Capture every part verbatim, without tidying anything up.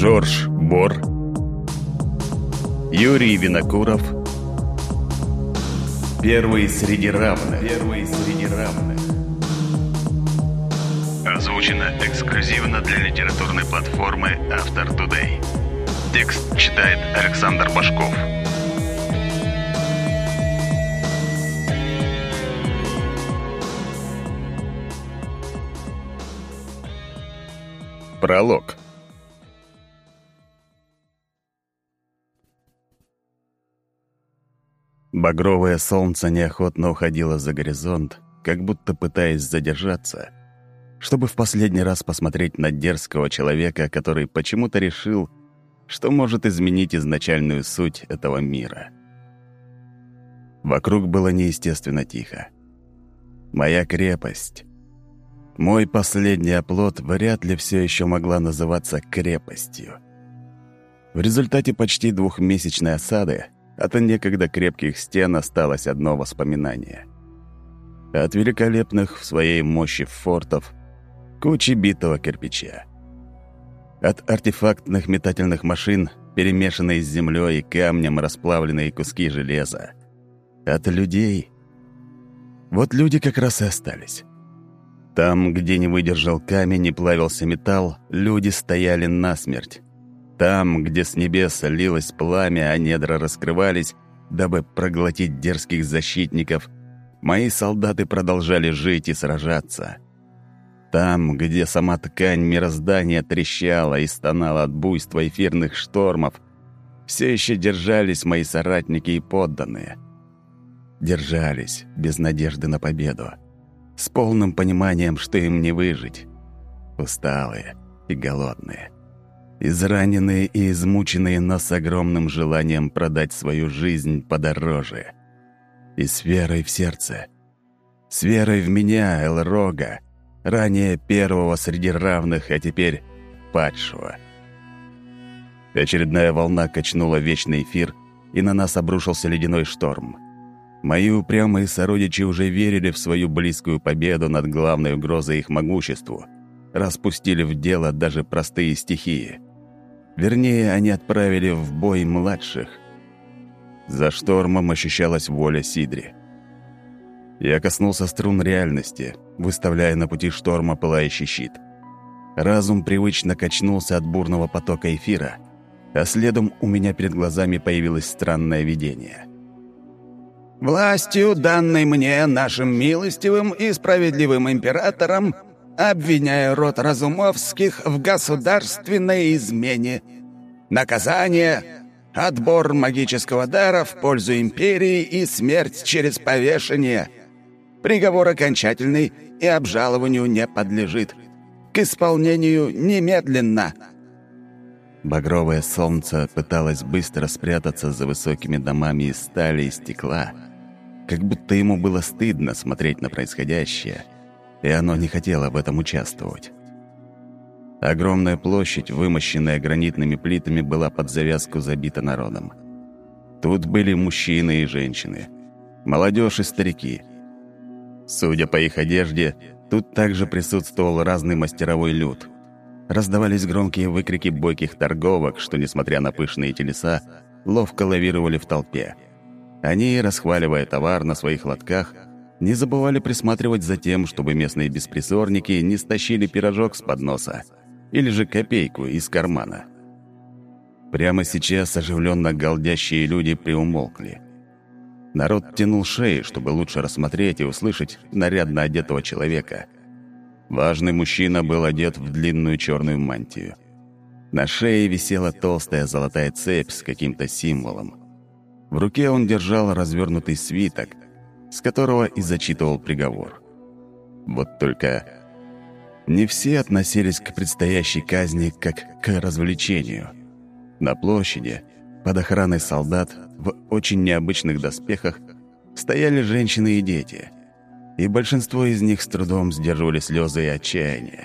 Жорж Бор, Юрий Винокуров. Первый среди равных. Первый среди равных. Озвучено эксклюзивно для литературной платформы Автор Today. Текст читает Александр Башков. Пролог. Багровое солнце неохотно уходило за горизонт, как будто пытаясь задержаться, чтобы в последний раз посмотреть на дерзкого человека, который почему-то решил, что может изменить изначальную суть этого мира. Вокруг было неестественно тихо. Моя крепость, мой последний оплот, вряд ли все еще могла называться крепостью. В результате почти двухмесячной осады от некогда крепких стен осталось одно воспоминание. От великолепных в своей мощи фортов кучи битого кирпича. От артефактных метательных машин, перемешанной с землей и камнем расплавленные куски железа. От людей. Вот люди как раз и остались. Там, где не выдержал камень и плавился металл, люди стояли насмерть. Там, где с небес лилось пламя, а недра раскрывались, дабы проглотить дерзких защитников, мои солдаты продолжали жить и сражаться. Там, где сама ткань мироздания трещала и стонала от буйства эфирных штормов, все еще держались мои соратники и подданные. Держались без надежды на победу, с полным пониманием, что им не выжить. Усталые и голодные. Израненные и измученные, но с огромным желанием продать свою жизнь подороже. И с верой в сердце. С верой в меня, Элрога, ранее первого среди равных, а теперь падшего. Очередная волна качнула вечный эфир, и на нас обрушился ледяной шторм. Мои упрямые сородичи уже верили в свою близкую победу над главной угрозой их могуществу, распустили в дело даже простые стихии. Вернее, они отправили в бой младших. За штормом ощущалась воля Сидри. Я коснулся струн реальности, выставляя на пути шторма пылающий щит. Разум привычно качнулся от бурного потока эфира, а следом у меня перед глазами появилось странное видение. «Властью, данной мне нашим милостивым и справедливым императором, обвиняю род Разумовских в государственной измене. Наказание — отбор магического дара в пользу империи и смерть через повешение. Приговор окончательный и обжалованию не подлежит. К исполнению немедленно». Багровое солнце пыталось быстро спрятаться за высокими домами из стали и стекла, как будто ему было стыдно смотреть на происходящее, и оно не хотело в этом участвовать. Огромная площадь, вымощенная гранитными плитами, была под завязку забита народом. Тут были мужчины и женщины, молодежь и старики. Судя по их одежде, тут также присутствовал разный мастеровой люд. Раздавались громкие выкрики бойких торговок, что, несмотря на пышные телеса, ловко лавировали в толпе. Они, расхваливая товар на своих лотках, не забывали присматривать за тем, чтобы местные беспризорники не стащили пирожок с подноса или же копейку из кармана. Прямо сейчас оживленно галдящие люди приумолкли. Народ тянул шеи, чтобы лучше рассмотреть и услышать нарядно одетого человека. Важный мужчина был одет в длинную черную мантию. На шее висела толстая золотая цепь с каким-то символом. В руке он держал развернутый свиток, с которого и зачитывал приговор. Вот только не все относились к предстоящей казни как к развлечению. На площади, под охраной солдат, в очень необычных доспехах, стояли женщины и дети, и большинство из них с трудом сдерживали слезы и отчаяние.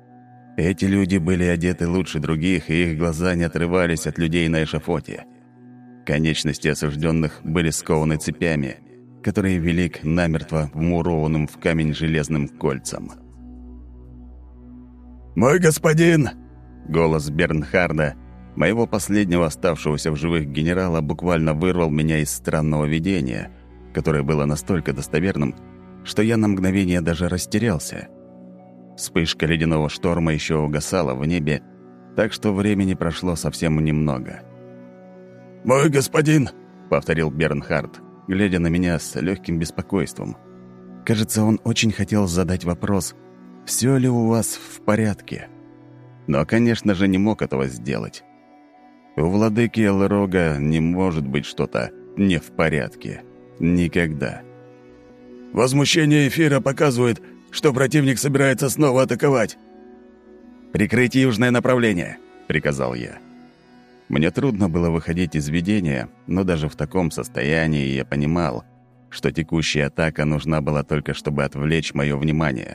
Эти люди были одеты лучше других, и их глаза не отрывались от людей на эшафоте. Конечности осужденных были скованы цепями, которые вели к намертво вмурованным в камень железным кольцам. «Мой господин!» Голос Бернхарда Моего последнего оставшегося в живых генерала буквально вырвал меня из странного видения, которое было настолько достоверным, что я на мгновение даже растерялся. Вспышка ледяного шторма еще угасала в небе, так что времени прошло совсем немного. «Мой господин!» — повторил Бернхард, глядя на меня с легким беспокойством. Кажется, он очень хотел задать вопрос: «Все ли у вас в порядке?» Но, конечно же, не мог этого сделать. У владыки Элрога не может быть что-то не в порядке. Никогда. «Возмущение эфира показывает, что противник собирается снова атаковать». «Прикрыть южное направление», — приказал я. Мне трудно было выходить из видения, но даже в таком состоянии я понимал, что текущая атака нужна была только, чтобы отвлечь мое внимание.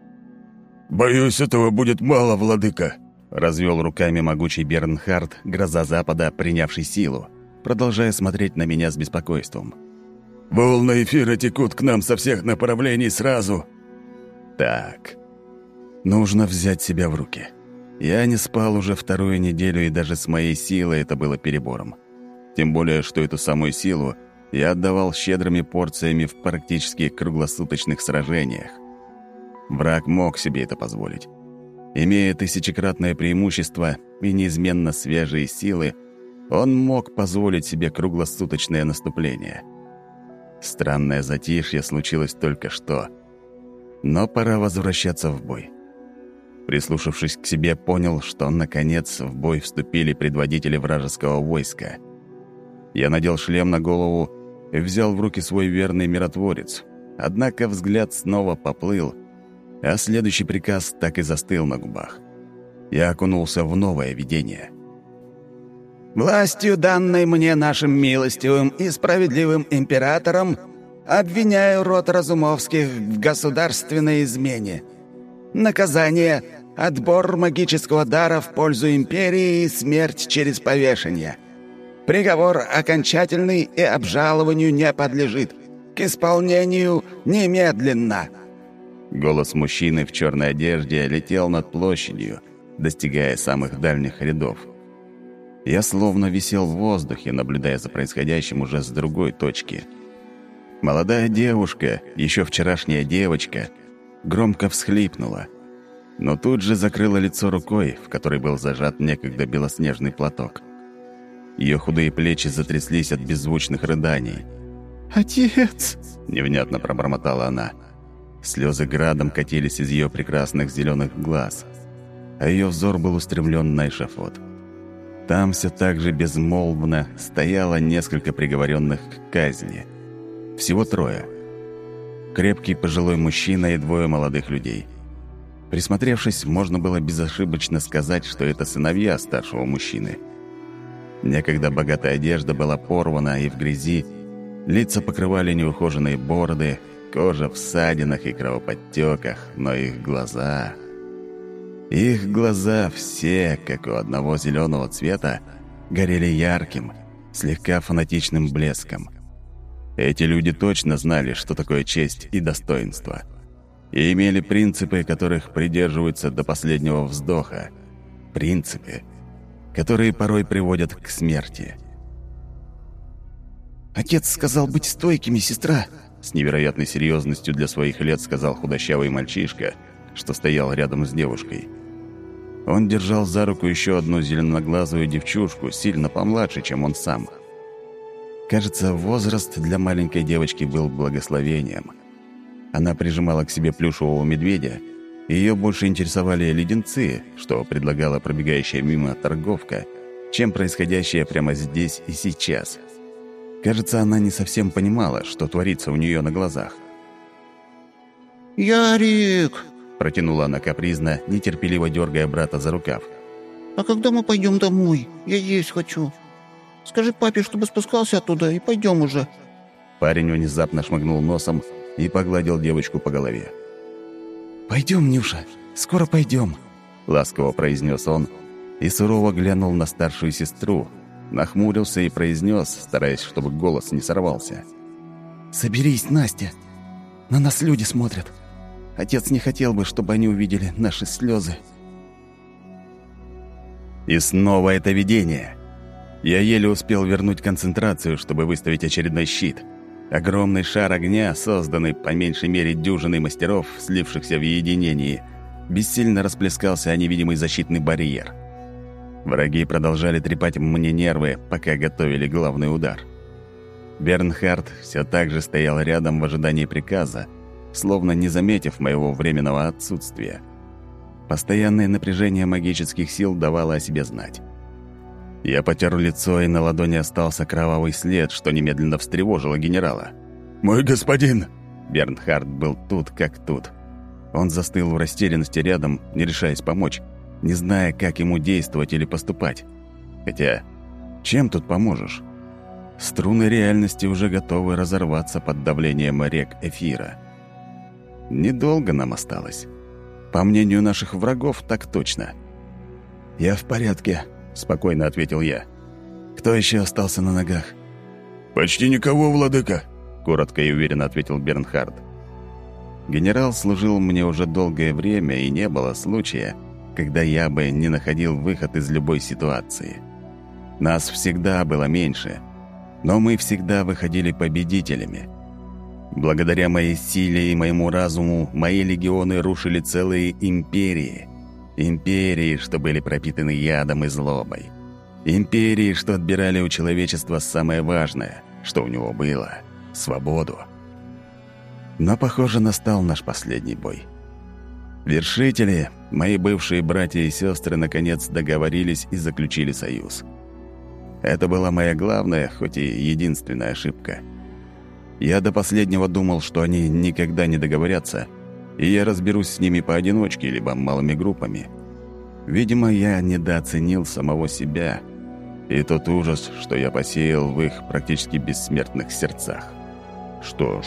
«Боюсь, этого будет мало, владыка», — развел руками могучий Бернхард, гроза Запада, принявший силу, продолжая смотреть на меня с беспокойством. «Волны эфира текут к нам со всех направлений сразу». Так, нужно взять себя в руки. Я не спал уже вторую неделю, и даже с моей силой это было перебором. Тем более, что эту самую силу я отдавал щедрыми порциями в практически круглосуточных сражениях. Враг мог себе это позволить. Имея тысячекратное преимущество и неизменно свежие силы, он мог позволить себе круглосуточное наступление. Странное затишье случилось только что, но пора возвращаться в бой. Прислушавшись к себе, понял, что, наконец, в бой вступили предводители вражеского войска. Я надел шлем на голову и взял в руки свой верный миротворец, однако взгляд снова поплыл, а следующий приказ так и застыл на губах. Я окунулся в новое видение. «Властью, данной мне нашим милостивым и справедливым императором, обвиняю род Разумовских в государственной измене. Наказание — отбор магического дара в пользу империи и смерть через повешение. Приговор окончательный и обжалованию не подлежит. К исполнению немедленно». Голос мужчины в черной одежде летел над площадью, достигая самых дальних рядов. Я словно висел в воздухе, наблюдая за происходящим уже с другой точки. Молодая девушка, еще вчерашняя девочка, громко всхлипнула, но тут же закрыла лицо рукой, в которой был зажат некогда белоснежный платок. Ее худые плечи затряслись от беззвучных рыданий. «Отец!» — невнятно пробормотала она. Слезы градом катились из ее прекрасных зеленых глаз, а ее взор был устремлен на эшафот. Там все так же безмолвно стояло несколько приговоренных к казни. Всего трое. Крепкий пожилой мужчина и двое молодых людей. Присмотревшись, можно было безошибочно сказать, что это сыновья старшего мужчины. Некогда богатая одежда была порвана, и в грязи лица покрывали неухоженные бороды, кожа в ссадинах и кровоподтеках, но их глаза... Их глаза все, как у одного зеленого цвета, горели ярким, слегка фанатичным блеском. Эти люди точно знали, что такое честь и достоинство, и имели принципы, которых придерживаются до последнего вздоха. Принципы, которые порой приводят к смерти. «Отец сказал быть стойкими, сестра», — с невероятной серьезностью для своих лет сказал худощавый мальчишка, что стоял рядом с девушкой. Он держал за руку еще одну зеленоглазую девчушку, сильно помладше, чем он сам. Кажется, возраст для маленькой девочки был благословением. Она прижимала к себе плюшевого медведя, и ее больше интересовали леденцы, что предлагала пробегающая мимо торговка, чем происходящее прямо здесь и сейчас. Кажется, она не совсем понимала, что творится у нее на глазах. «Ярик!» — протянула она капризно, нетерпеливо дергая брата за рукав. «А когда мы пойдем домой? Я есть хочу. Скажи папе, чтобы спускался оттуда, и пойдем уже». Парень внезапно шмыгнул носом и погладил девочку по голове. «Пойдем, Нюша, скоро пойдем», — ласково произнес он и сурово глянул на старшую сестру, нахмурился и произнес, стараясь, чтобы голос не сорвался. «Соберись, Настя. На нас люди смотрят. Отец не хотел бы, чтобы они увидели наши слезы». И снова это видение. Я еле успел вернуть концентрацию, чтобы выставить очередной щит. Огромный шар огня, созданный по меньшей мере дюжиной мастеров, слившихся в единении, бессильно расплескался о невидимый защитный барьер. Враги продолжали трепать мне нервы, пока готовили главный удар. Бернхард все так же стоял рядом в ожидании приказа, словно не заметив моего временного отсутствия. Постоянное напряжение магических сил давало о себе знать. Я потер лицо, и на ладони остался кровавый след, что немедленно встревожило генерала. «Мой господин!» Бернхард был тут как тут. Он застыл в растерянности рядом, не решаясь помочь, не зная, как ему действовать или поступать. Хотя, чем тут поможешь? Струны реальности уже готовы разорваться под давлением рек эфира. Недолго нам осталось. По мнению наших врагов, так точно. «Я в порядке», — спокойно ответил я. «Кто еще остался на ногах?» «Почти никого, владыка», — коротко и уверенно ответил Бернхард. Генерал служил мне уже долгое время, и не было случая, когда я бы не находил выход из любой ситуации. Нас всегда было меньше, но мы всегда выходили победителями. Благодаря моей силе и моему разуму мои легионы рушили целые империи. Империи, что были пропитаны ядом и злобой. Империи, что отбирали у человечества самое важное, что у него было — свободу. Но, похоже, настал наш последний бой. Вершители, мои бывшие братья и сестры, наконец договорились и заключили союз. Это была моя главная, хоть и единственная ошибка. Я до последнего думал, что они никогда не договорятся, и я разберусь с ними поодиночке, либо малыми группами. Видимо, я недооценил самого себя и тот ужас, что я посеял в их практически бессмертных сердцах. Что ж,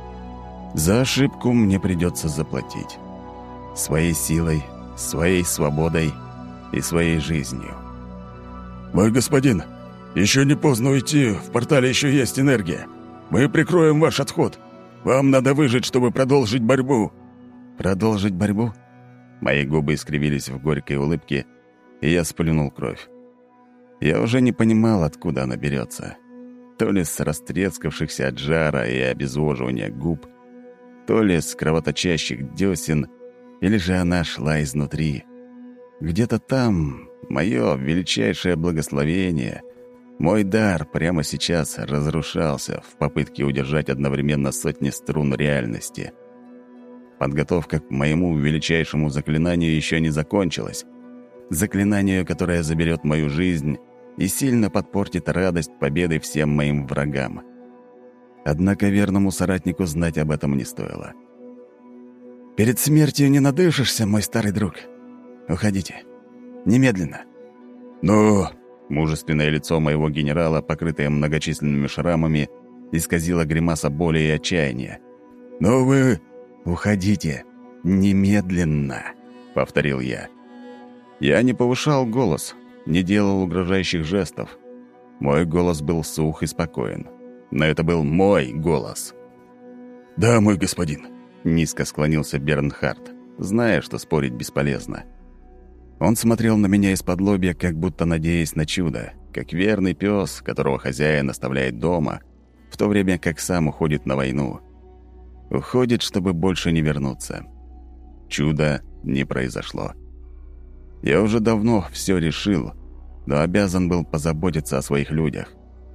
за ошибку мне придется заплатить. Своей силой, своей свободой и своей жизнью. «Мой господин, еще не поздно уйти, в портале еще есть энергия. Мы прикроем ваш отход. Вам надо выжить, чтобы продолжить борьбу». «Продолжить борьбу?» Мои губы искривились в горькой улыбке, и я сплюнул кровь. Я уже не понимал, откуда она берется. То ли с растрескавшихся от жара и обезвоживания губ, то ли с кровоточащих десен, или же она шла изнутри. Где-то там мое величайшее благословение, мой дар прямо сейчас разрушался в попытке удержать одновременно сотни струн реальности. Подготовка к моему величайшему заклинанию еще не закончилась. Заклинанию, которое заберет мою жизнь и сильно подпортит радость победы всем моим врагам. Однако верному соратнику знать об этом не стоило. «Перед смертью не надышишься, мой старый друг. Уходите. Немедленно». «Но...» Мужественное лицо моего генерала, покрытое многочисленными шрамами, исказило гримаса боли и отчаяния. «Но вы...» «Уходите. Немедленно», — повторил я. Я не повышал голос, не делал угрожающих жестов. Мой голос был сух и спокоен. Но это был мой голос. «Да, мой господин», — низко склонился Бернхард, зная, что спорить бесполезно. Он смотрел на меня из-под лобья, как будто надеясь на чудо, как верный пес, которого хозяин оставляет дома, в то время как сам уходит на войну. Уходит, чтобы больше не вернуться. Чудо не произошло. Я уже давно все решил, но обязан был позаботиться о своих людях.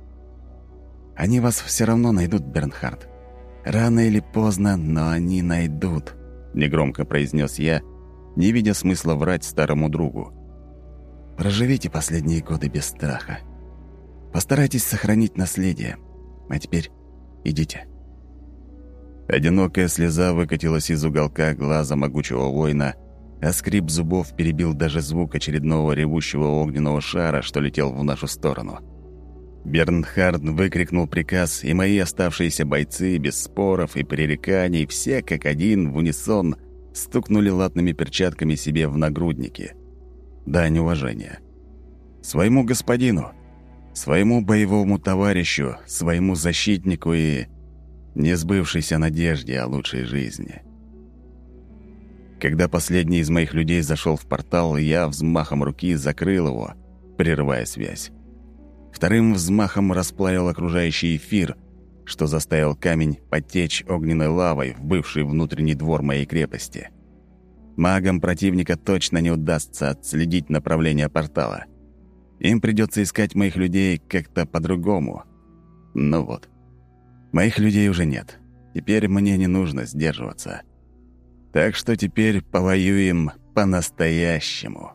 «Они вас все равно найдут, Бернхард. Рано или поздно, но они найдут», — негромко произнес я, не видя смысла врать старому другу. «Проживите последние годы без страха. Постарайтесь сохранить наследие. А теперь идите». Одинокая слеза выкатилась из уголка глаза могучего воина, а скрип зубов перебил даже звук очередного ревущего огненного шара, что летел в нашу сторону. Бернхард выкрикнул приказ, и мои оставшиеся бойцы, без споров и пререканий, все как один в унисон стукнули латными перчатками себе в нагрудники. Дань уважения. Своему господину, своему боевому товарищу, своему защитнику и несбывшейся надежде о лучшей жизни. Когда последний из моих людей зашел в портал, я взмахом руки закрыл его, прерывая связь. Вторым взмахом расплавил окружающий эфир, что заставил камень потечь огненной лавой в бывший внутренний двор моей крепости. Магам противника точно не удастся отследить направление портала. Им придется искать моих людей как-то по-другому. Ну вот. Моих людей уже нет. Теперь мне не нужно сдерживаться. Так что теперь повоюем по-настоящему.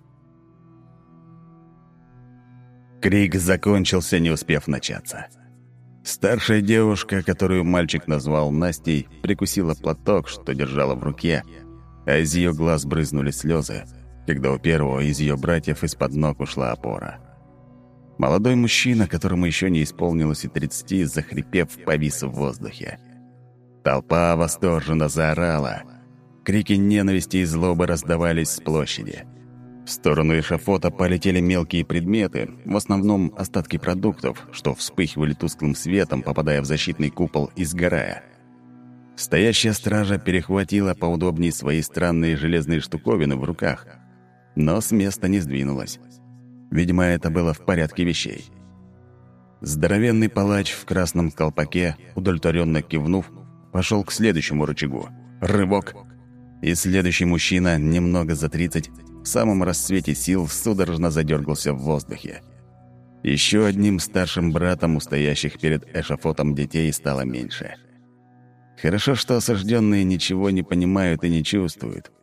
Крик закончился, не успев начаться. Старшая девушка, которую мальчик назвал Настей, прикусила платок, что держала в руке, а из ее глаз брызнули слезы, когда у первого из ее братьев из-под ног ушла опора. Молодой мужчина, которому еще не исполнилось и тридцати, захрипев, повис в воздухе. Толпа восторженно заорала. Крики ненависти и злобы раздавались с площади. В сторону эшафота полетели мелкие предметы, в основном остатки продуктов, что вспыхивали тусклым светом, попадая в защитный купол и сгорая. Стоящая стража перехватила поудобнее свои странные железные штуковины в руках, но с места не сдвинулась. Видимо, это было в порядке вещей. Здоровенный палач в красном колпаке, удовлетворенно кивнув, пошел к следующему рычагу. Рывок. И следующий мужчина, немного за тридцать, в самом расцвете сил судорожно задергался в воздухе. Еще одним старшим братом у стоящих перед эшафотом детей стало меньше. Хорошо, что осажденные ничего не понимают и не чувствуют.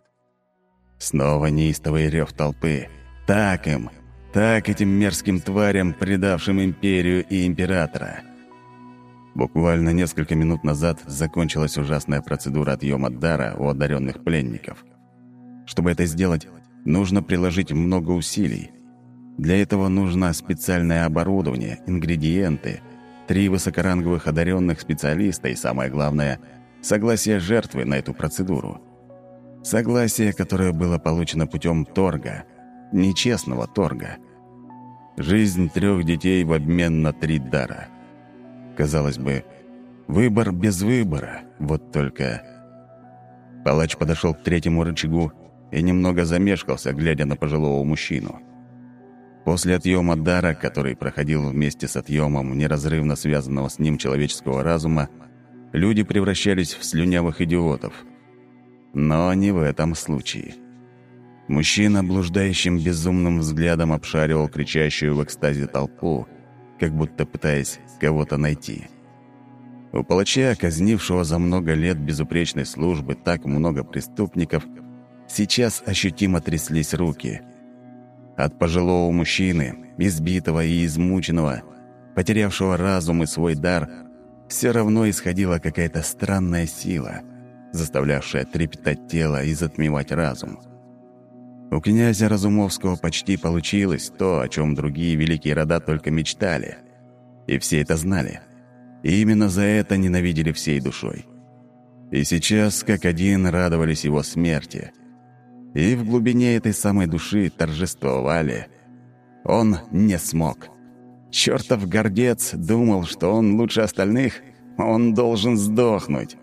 Снова неистовый рев толпы. Так им! Так этим мерзким тварям, предавшим империю и императора. Буквально несколько минут назад закончилась ужасная процедура отъема дара у одаренных пленников. Чтобы это сделать, нужно приложить много усилий. Для этого нужно специальное оборудование, ингредиенты, три высокоранговых одаренных специалиста и, самое главное, согласие жертвы на эту процедуру. Согласие, которое было получено путем торга, нечестного торга. Жизнь трех детей в обмен на три дара. Казалось бы, выбор без выбора, вот только... Палач подошел к третьему рычагу и немного замешкался, глядя на пожилого мужчину. После отъема дара, который проходил вместе с отъемом неразрывно связанного с ним человеческого разума, люди превращались в слюнявых идиотов. Но не в этом случае. Мужчина блуждающим безумным взглядом обшаривал кричащую в экстазе толпу, как будто пытаясь кого-то найти. У палача, казнившего за много лет безупречной службы так много преступников, сейчас ощутимо тряслись руки. От пожилого мужчины, избитого и измученного, потерявшего разум и свой дар, все равно исходила какая-то странная сила, заставлявшая трепетать тело и затмевать разум. У князя Разумовского почти получилось то, о чем другие великие рода только мечтали. И все это знали. И именно за это ненавидели всей душой. И сейчас, как один, радовались его смерти. И в глубине этой самой души торжествовали. Он не смог. Чертов гордец думал, что он лучше остальных, он должен сдохнуть.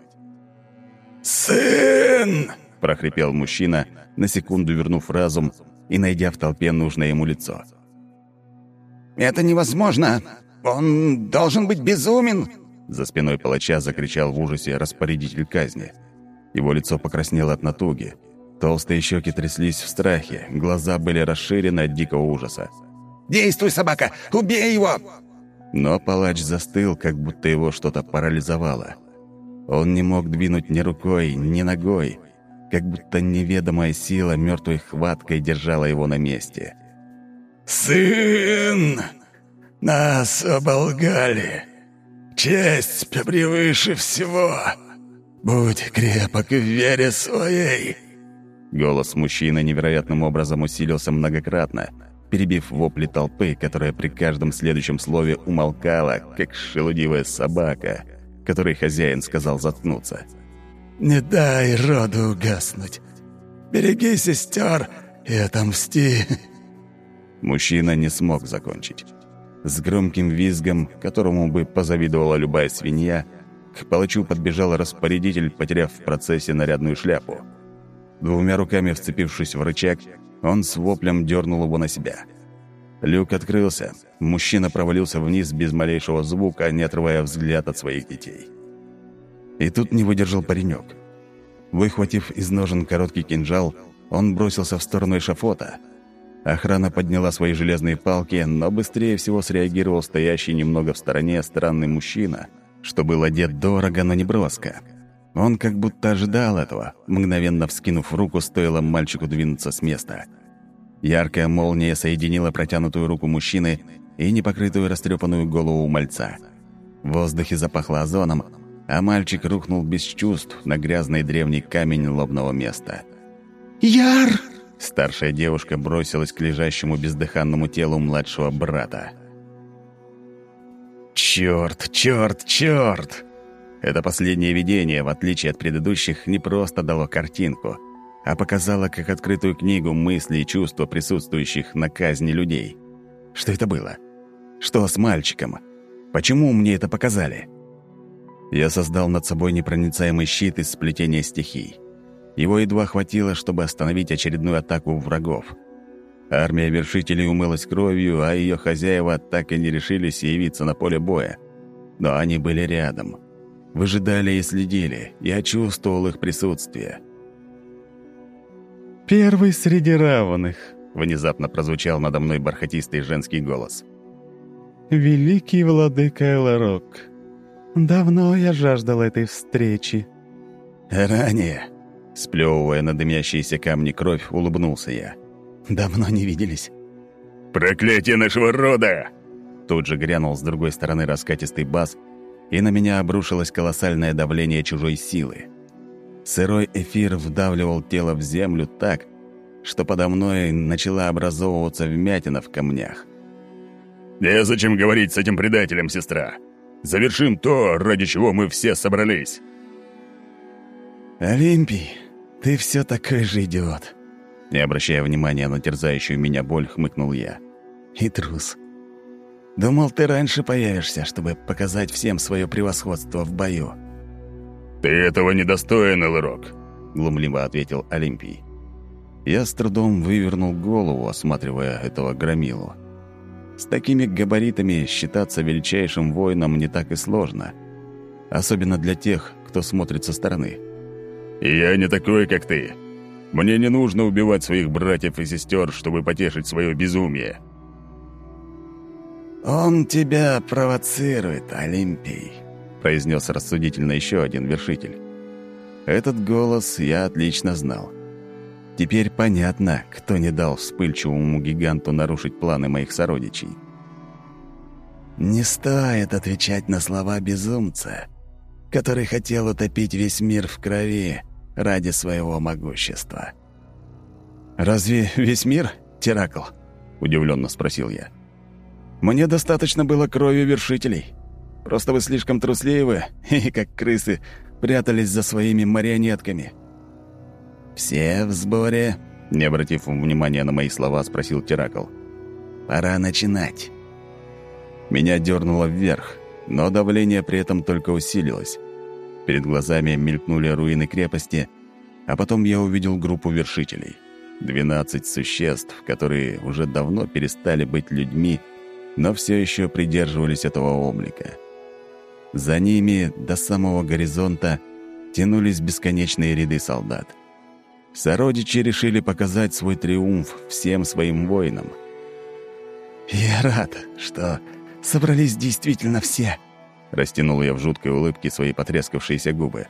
«Сын!» — прохрипел мужчина, на секунду вернув разум и найдя в толпе нужное ему лицо. «Это невозможно! Он должен быть безумен!» За спиной палача закричал в ужасе распорядитель казни. Его лицо покраснело от натуги. Толстые щеки тряслись в страхе, глаза были расширены от дикого ужаса. «Действуй, собака! Убей его!» Но палач застыл, как будто его что-то парализовало. Он не мог двинуть ни рукой, ни ногой, как будто неведомая сила мертвой хваткой держала его на месте. «Сын! Нас оболгали! Честь превыше всего! Будь крепок в вере своей!» Голос мужчины невероятным образом усилился многократно, перебив вопли толпы, которая при каждом следующем слове умолкала, как шелудивая собака, которой хозяин сказал заткнуться. «Не дай роду угаснуть. Береги сестер и отомсти». Мужчина не смог закончить. С громким визгом, которому бы позавидовала любая свинья, к палачу подбежал распорядитель, потеряв в процессе нарядную шляпу. Двумя руками вцепившись в рычаг, он с воплем дернул его на себя. Люк открылся. Мужчина провалился вниз без малейшего звука, не отрывая взгляд от своих детей. И тут не выдержал паренек. Выхватив из ножен короткий кинжал, он бросился в сторону эшафота. Охрана подняла свои железные палки, но быстрее всего среагировал стоящий немного в стороне странный мужчина, что был одет дорого, но не броско. Он как будто ожидал этого, мгновенно вскинув руку, стоило мальчику двинуться с места. Яркая молния соединила протянутую руку мужчины и непокрытую растрепанную голову мальца. В воздухе запахло озоном, а мальчик рухнул без чувств на грязный древний камень лобного места. «Яр!» Старшая девушка бросилась к лежащему бездыханному телу младшего брата. «Чёрт, чёрт, чёрт!» Это последнее видение, в отличие от предыдущих, не просто дало картинку, а показало как открытую книгу мысли и чувства присутствующих на казни людей. Что это было? Что с мальчиком? Почему мне это показали? Я создал над собой непроницаемый щит из сплетения стихий. Его едва хватило, чтобы остановить очередную атаку врагов. Армия вершителей умылась кровью, а ее хозяева так и не решились явиться на поле боя. Но они были рядом. Выжидали и следили. Я чувствовал их присутствие. «Первый среди равных», — внезапно прозвучал надо мной бархатистый женский голос. «Великий владыка Элрок, давно я жаждал этой встречи». «Ранее», — сплёвывая на дымящиеся камни кровь, улыбнулся я. «Давно не виделись». «Проклятие нашего рода!» Тут же грянул с другой стороны раскатистый бас, и на меня обрушилось колоссальное давление чужой силы. Сырой эфир вдавливал тело в землю так, что подо мной начала образовываться вмятина в камнях. «Незачем говорить с этим предателем, сестра. Завершим то, ради чего мы все собрались». «Олимпий, ты все такой же идиот», — не обращая внимания на терзающую меня боль, хмыкнул я. «И трус. Думал, ты раньше появишься, чтобы показать всем свое превосходство в бою». «Ты этого недостоин, Элрок», — глумливо ответил Олимпий. Я с трудом вывернул голову, осматривая этого громилу. С такими габаритами считаться величайшим воином не так и сложно, особенно для тех, кто смотрит со стороны. «И я не такой, как ты. Мне не нужно убивать своих братьев и сестер, чтобы потешить свое безумие». «Он тебя провоцирует, Олимпий», — произнес рассудительно еще один вершитель. Этот голос я отлично знал. Теперь понятно, кто не дал вспыльчивому гиганту нарушить планы моих сородичей. «Не стоит отвечать на слова безумца, который хотел утопить весь мир в крови ради своего могущества». «Разве весь мир, Теракл?» — удивленно спросил я. «Мне достаточно было крови вершителей. Просто вы слишком трусливы и, как крысы, прятались за своими марионетками». «Все в сборе?» — не обратив внимания на мои слова, спросил Теракл. «Пора начинать». Меня дернуло вверх, но давление при этом только усилилось. Перед глазами мелькнули руины крепости, а потом я увидел группу вершителей. Двенадцать существ, которые уже давно перестали быть людьми, но все еще придерживались этого облика. За ними до самого горизонта тянулись бесконечные ряды солдат. Сородичи решили показать свой триумф всем своим воинам. «Я рад, что собрались действительно все», — растянул я в жуткой улыбке свои потрескавшиеся губы.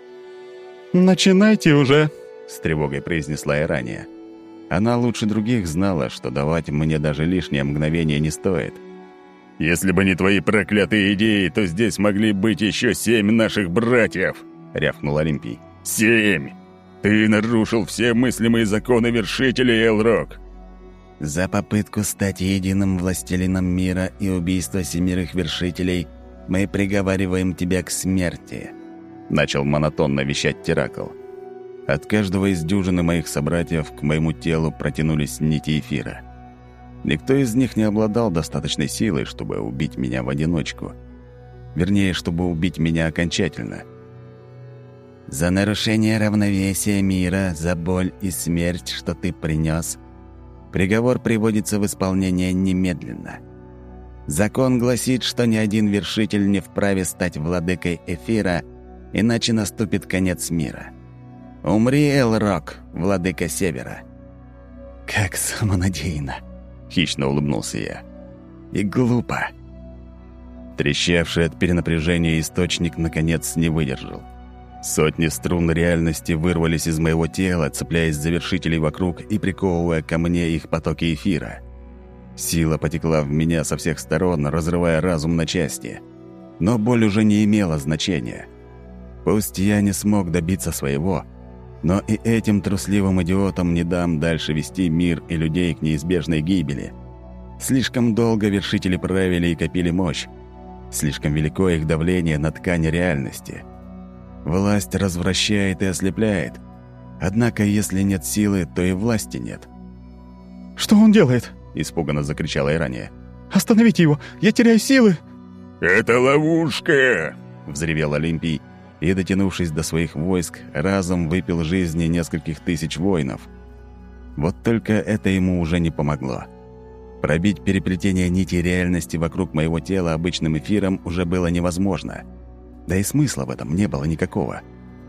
«Начинайте уже», — с тревогой произнесла я ранее. Она лучше других знала, что давать мне даже лишнее мгновение не стоит. «Если бы не твои проклятые идеи, то здесь могли быть еще семь наших братьев», — рявкнул Олимпий. «Семь! Ты нарушил все мыслимые законы вершителей, Элрок!» «За попытку стать единым властелином мира и убийство семерых вершителей мы приговариваем тебя к смерти», — начал монотонно вещать Теракл. От каждого из дюжины моих собратьев к моему телу протянулись нити эфира. Никто из них не обладал достаточной силой, чтобы убить меня в одиночку. Вернее, чтобы убить меня окончательно. За нарушение равновесия мира, за боль и смерть, что ты принес, приговор приводится в исполнение немедленно. Закон гласит, что ни один вершитель не вправе стать владыкой эфира, иначе наступит конец мира. Умри, Элрок, владыка Севера». «Как самонадеянно!» — хищно улыбнулся я. «И глупо!» Трещавший от перенапряжения источник наконец не выдержал. Сотни струн реальности вырвались из моего тела, цепляясь за вершителей вокруг и приковывая ко мне их потоки эфира. Сила потекла в меня со всех сторон, разрывая разум на части. Но боль уже не имела значения. Пусть я не смог добиться своего, но и этим трусливым идиотам не дам дальше вести мир и людей к неизбежной гибели. Слишком долго вершители правили и копили мощь. Слишком велико их давление на ткань реальности. Власть развращает и ослепляет. Однако, если нет силы, то и власти нет. «Что он делает?» — испуганно закричала Ирания. «Остановите его! Я теряю силы!» «Это ловушка!» — взревел Олимпий, и, дотянувшись до своих войск, разом выпил жизни нескольких тысяч воинов. Вот только это ему уже не помогло. Пробить переплетение нити реальности вокруг моего тела обычным эфиром уже было невозможно. Да и смысла в этом не было никакого.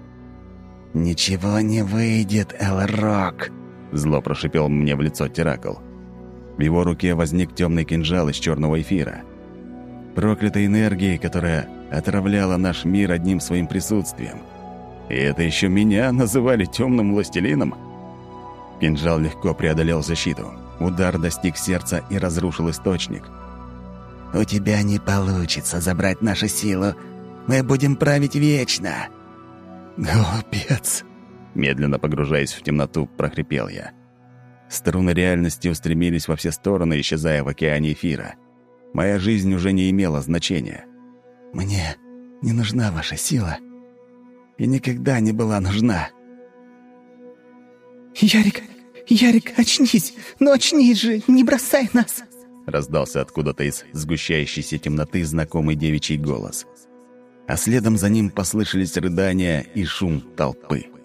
«Ничего не выйдет, Элрок!» — зло прошипел мне в лицо Теракл. В его руке возник темный кинжал из черного эфира. Проклятой энергией, которая отравляла наш мир одним своим присутствием. И это еще меня называли темным властелином? Кинжал легко преодолел защиту. Удар достиг сердца и разрушил источник. «У тебя не получится забрать нашу силу. Мы будем править вечно!» «Глупец!» Медленно погружаясь в темноту, прохрипел я. Струны реальности устремились во все стороны, исчезая в океане эфира. Моя жизнь уже не имела значения. «Мне не нужна ваша сила. И никогда не была нужна». «Ярик, Ярик, очнись! Ну очнись же, не бросай нас!» Раздался откуда-то из сгущающейся темноты знакомый девичий голос. А следом за ним послышались рыдания и шум толпы.